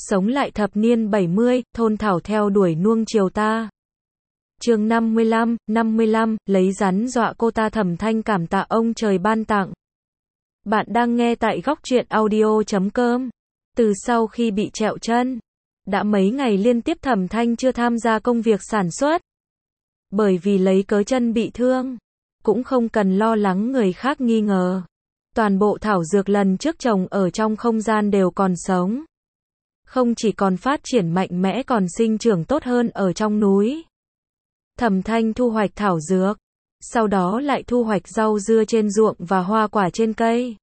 Sống lại thập niên 70, thôn thảo theo đuổi nuông chiều ta. Chương 55, lấy rắn dọa cô ta. Thẩm Thanh cảm tạ ông trời ban tặng. Bạn đang nghe tại góc truyện audio.com. Từ sau khi bị trẹo chân, đã mấy ngày liên tiếp Thẩm Thanh chưa tham gia công việc sản xuất. Bởi vì lấy cớ chân bị thương, cũng không cần lo lắng người khác nghi ngờ. Toàn bộ thảo dược lần trước trồng ở trong không gian đều còn sống. Không chỉ còn phát triển mạnh mẽ còn sinh trưởng tốt hơn ở trong núi. Thẩm Thanh thu hoạch thảo dược, sau đó lại thu hoạch rau dưa trên ruộng và hoa quả trên cây.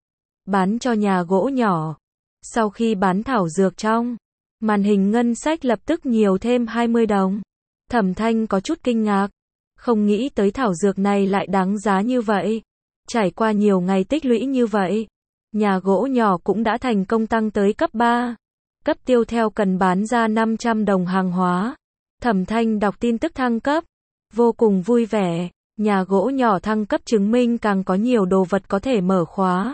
Bán cho nhà gỗ nhỏ. Sau khi bán thảo dược trong, màn hình ngân sách lập tức nhiều thêm 20 đồng. Thẩm Thanh có chút kinh ngạc, không nghĩ tới thảo dược này lại đáng giá như vậy. Trải qua nhiều ngày tích lũy như vậy, nhà gỗ nhỏ cũng đã thành công tăng tới cấp 3. Cấp tiêu theo cần bán ra 500 đồng hàng hóa. Thẩm Thanh đọc tin tức thăng cấp, vô cùng vui vẻ. Nhà gỗ nhỏ thăng cấp chứng minh càng có nhiều đồ vật có thể mở khóa.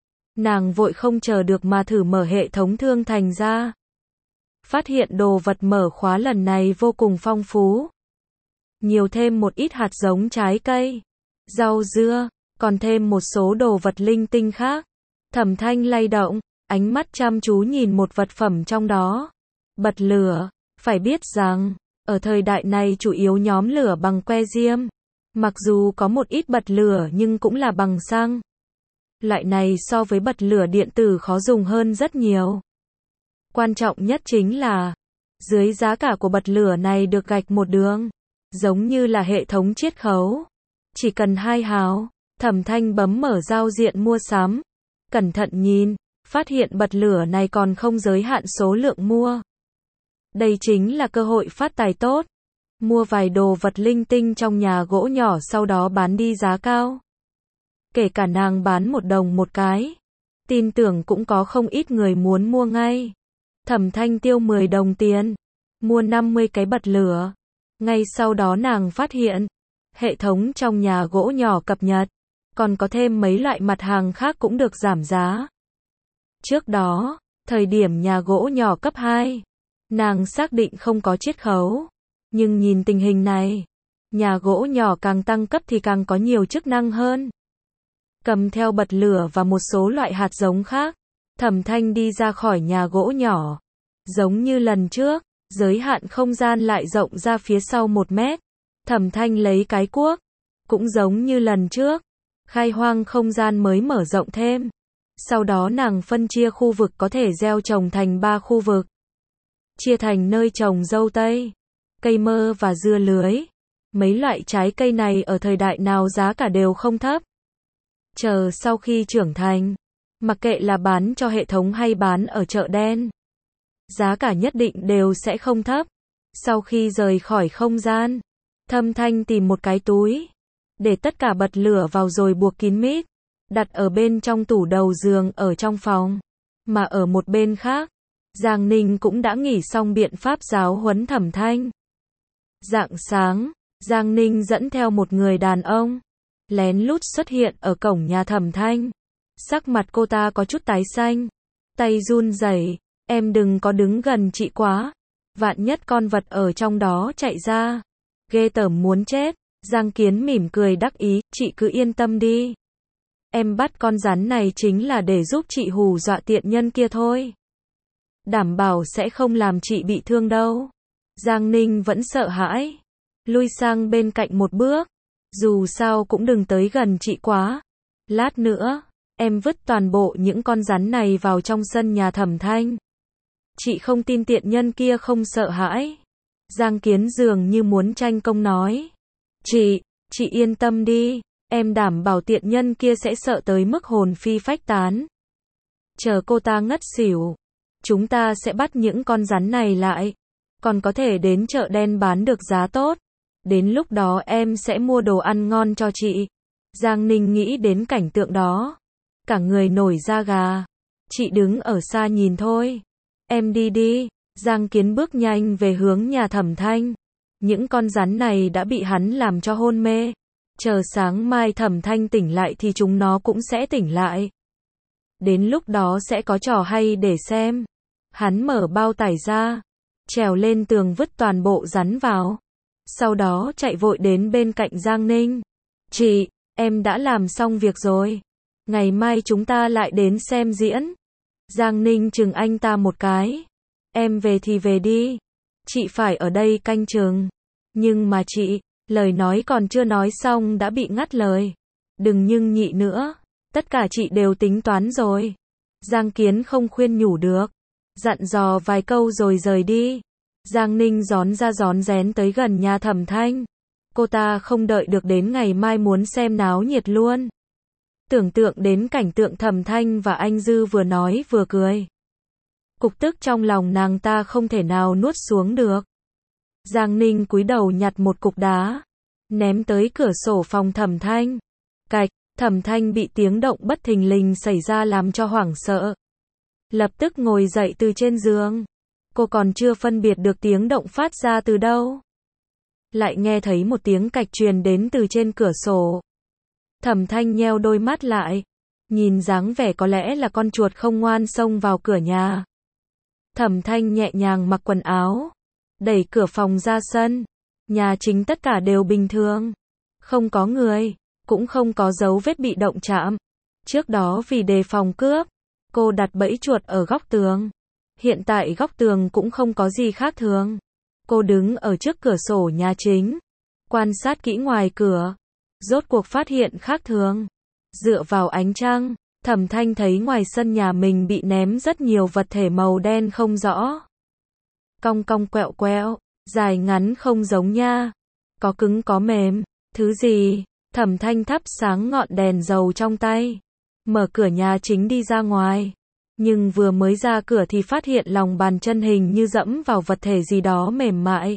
Nàng vội không chờ được mà thử mở hệ thống thương thành ra. Phát hiện đồ vật mở khóa lần này vô cùng phong phú. Nhiều thêm một ít hạt giống trái cây, rau dưa, còn thêm một số đồ vật linh tinh khác. Thẩm Thanh lay động, ánh mắt chăm chú nhìn một vật phẩm trong đó. Bật lửa. Phải biết rằng, ở thời đại này chủ yếu nhóm lửa bằng que diêm. Mặc dù có một ít bật lửa nhưng cũng là bằng xăng. Loại này so với bật lửa điện tử khó dùng hơn rất nhiều. Quan trọng nhất chính là, dưới giá cả của bật lửa này được gạch một đường, giống như là hệ thống chiết khấu. Chỉ cần 2 hào, Thẩm Thanh bấm mở giao diện mua sắm. Cẩn thận nhìn, phát hiện bật lửa này còn không giới hạn số lượng mua. Đây chính là cơ hội phát tài tốt. Mua vài đồ vật linh tinh trong nhà gỗ nhỏ sau đó bán đi giá cao. Kể cả nàng bán 1 đồng một cái. Tin tưởng cũng có không ít người muốn mua ngay. Thẩm Thanh tiêu 10 đồng tiền, mua 50 cái bật lửa. Ngay sau đó nàng phát hiện, hệ thống trong nhà gỗ nhỏ cập nhật, còn có thêm mấy loại mặt hàng khác cũng được giảm giá. Trước đó, thời điểm nhà gỗ nhỏ cấp 2, nàng xác định không có chiết khấu. Nhưng nhìn tình hình này, nhà gỗ nhỏ càng tăng cấp thì càng có nhiều chức năng hơn. Cầm theo bật lửa và một số loại hạt giống khác, Thẩm Thanh đi ra khỏi nhà gỗ nhỏ. Giống như lần trước, giới hạn không gian lại rộng ra phía sau 1 mét. Thẩm Thanh lấy cái cuốc, cũng giống như lần trước, khai hoang không gian mới mở rộng thêm. Sau đó nàng phân chia khu vực có thể gieo trồng thành 3 khu vực. Chia thành nơi trồng dâu tây, cây mơ và dưa lưới. Mấy loại trái cây này ở thời đại nào giá cả đều không thấp. Chờ sau khi trưởng thành, mặc kệ là bán cho hệ thống hay bán ở chợ đen, giá cả nhất định đều sẽ không thấp. Sau khi rời khỏi không gian, Thẩm Thanh tìm một cái túi, để tất cả bật lửa vào rồi buộc kín mít, đặt ở bên trong tủ đầu giường ở trong phòng. Mà ở một bên khác, Giang Ninh cũng đã nghỉ xong biện pháp giáo huấn Thẩm Thanh. Rạng sáng, Giang Ninh dẫn theo một người đàn ông, lén lút xuất hiện ở cổng nhà Thẩm Thanh. Sắc mặt cô ta có chút tái xanh, tay run rẩy, em đừng có đứng gần chị quá, vạn nhất con vật ở trong đó chạy ra, ghê tởm muốn chết. Giang Kiến mỉm cười đắc ý, chị cứ yên tâm đi. Em bắt con rắn này chính là để giúp chị hù dọa tiện nhân kia thôi. Đảm bảo sẽ không làm chị bị thương đâu. Giang Ninh vẫn sợ hãi, lui sang bên cạnh một bước. Dù sao cũng đừng tới gần chị quá. Lát nữa, em vứt toàn bộ những con rắn này vào trong sân nhà Thẩm Thanh. Chị không tin tiện nhân kia không sợ hãi. Giang Kiến dường như muốn tranh công nói. Chị yên tâm đi, em đảm bảo tiện nhân kia sẽ sợ tới mức hồn phi phách tán. Chờ cô ta ngất xỉu, chúng ta sẽ bắt những con rắn này lại, còn có thể đến chợ đen bán được giá tốt. Đến lúc đó em sẽ mua đồ ăn ngon cho chị. Giang Ninh nghĩ đến cảnh tượng đó, cả người nổi da gà. Chị đứng ở xa nhìn thôi. Em đi đi. Giang Kiến bước nhanh về hướng nhà Thẩm Thanh. Những con rắn này đã bị hắn làm cho hôn mê. Chờ sáng mai Thẩm Thanh tỉnh lại thì chúng nó cũng sẽ tỉnh lại. Đến lúc đó sẽ có trò hay để xem. Hắn mở bao tải ra, trèo lên tường vứt toàn bộ rắn vào. Sau đó chạy vội đến bên cạnh Giang Ninh. Chị, em đã làm xong việc rồi. Ngày mai chúng ta lại đến xem diễn. Giang Ninh chừng anh ta một cái. Em về thì về đi. Chị phải ở đây canh chừng. Nhưng mà chị, lời nói còn chưa nói xong đã bị ngắt lời. Đừng nhưng nhị nữa. Tất cả chị đều tính toán rồi. Giang Kiến không khuyên nhủ được. Dặn dò vài câu rồi rời đi. Giang Ninh rón ra rón rén tới gần nhà Thẩm Thanh. Cô ta không đợi được đến ngày mai muốn xem náo nhiệt luôn. Tưởng tượng đến cảnh tượng Thẩm Thanh và anh Dư vừa nói vừa cười. Cục tức trong lòng nàng ta không thể nào nuốt xuống được. Giang Ninh cúi đầu nhặt một cục đá, ném tới cửa sổ phòng Thẩm Thanh. Cạch, Thẩm Thanh bị tiếng động bất thình lình xảy ra làm cho hoảng sợ. Lập tức ngồi dậy từ trên giường. Cô còn chưa phân biệt được tiếng động phát ra từ đâu. Lại nghe thấy một tiếng cạch truyền đến từ trên cửa sổ. Thẩm Thanh nheo đôi mắt lại. Nhìn dáng vẻ có lẽ là con chuột không ngoan xông vào cửa nhà. Thẩm Thanh nhẹ nhàng mặc quần áo. Đẩy cửa phòng ra sân. Nhà chính tất cả đều bình thường. Không có người. Cũng không có dấu vết bị động chạm. Trước đó vì đề phòng cướp, cô đặt bẫy chuột ở góc tường. Hiện tại góc tường cũng không có gì khác thường. Cô đứng ở trước cửa sổ nhà chính, quan sát kỹ ngoài cửa. Rốt cuộc phát hiện khác thường. Dựa vào ánh trăng, Thẩm Thanh thấy ngoài sân nhà mình bị ném rất nhiều vật thể màu đen không rõ. Cong cong quẹo quẹo, dài ngắn không giống nha. Có cứng có mềm. Thứ gì? Thẩm Thanh thắp sáng ngọn đèn dầu trong tay. Mở cửa nhà chính đi ra ngoài. Nhưng vừa mới ra cửa thì phát hiện lòng bàn chân hình như dẫm vào vật thể gì đó mềm mại.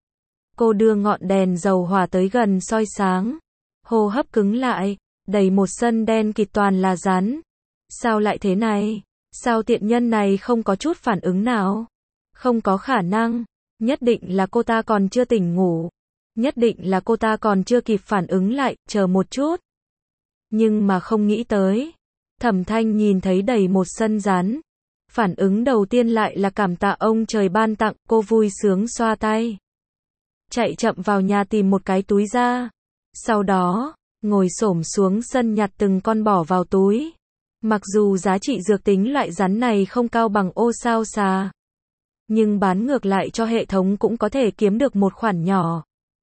Cô đưa ngọn đèn dầu hỏa tới gần soi sáng. Hô hấp cứng lại, đầy một sân đen kịt toàn là rắn. Sao lại thế này? Sao tiện nhân này không có chút phản ứng nào? Không có khả năng. Nhất định là cô ta còn chưa tỉnh ngủ. Nhất định là cô ta còn chưa kịp phản ứng lại, chờ một chút. Nhưng mà không nghĩ tới. Thẩm Thanh nhìn thấy đầy một sân rắn. Phản ứng đầu tiên lại là cảm tạ ông trời ban tặng, cô vui sướng xoa tay. Chạy chậm vào nhà tìm một cái túi ra. Sau đó, ngồi xổm xuống sân nhặt từng con bỏ vào túi. Mặc dù giá trị dược tính loại rắn này không cao bằng ô sao xà, nhưng bán ngược lại cho hệ thống cũng có thể kiếm được một khoản nhỏ.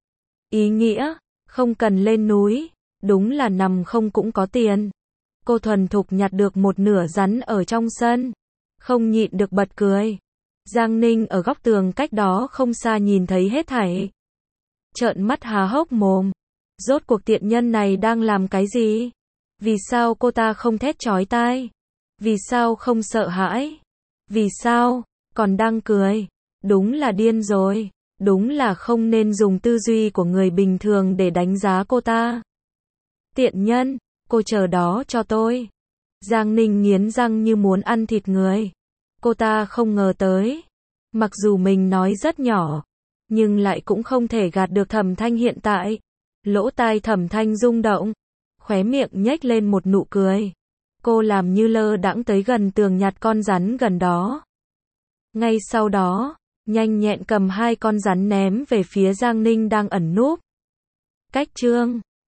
Ý nghĩa, không cần lên núi, đúng là nằm không cũng có tiền. Cô thuần thục nhặt được một nửa rắn ở trong sân. Không nhịn được bật cười. Giang Ninh ở góc tường cách đó không xa nhìn thấy hết thảy. Trợn mắt há hốc mồm. Rốt cuộc tiện nhân này đang làm cái gì? Vì sao cô ta không thét chói tai? Vì sao không sợ hãi? Vì sao còn đang cười? Đúng là điên rồi. Đúng là không nên dùng tư duy của người bình thường để đánh giá cô ta. Tiện nhân, cô chờ đó cho tôi. Giang Ninh nghiến răng như muốn ăn thịt người. Cô ta không ngờ tới. Mặc dù mình nói rất nhỏ, nhưng lại cũng không thể gạt được Thẩm Thanh hiện tại. Lỗ tai Thẩm Thanh rung động. Khóe miệng nhếch lên một nụ cười. Cô làm như lơ đãng tới gần tường nhặt con rắn gần đó. Ngay sau đó, nhanh nhẹn cầm hai con rắn ném về phía Giang Ninh đang ẩn núp. Cách chương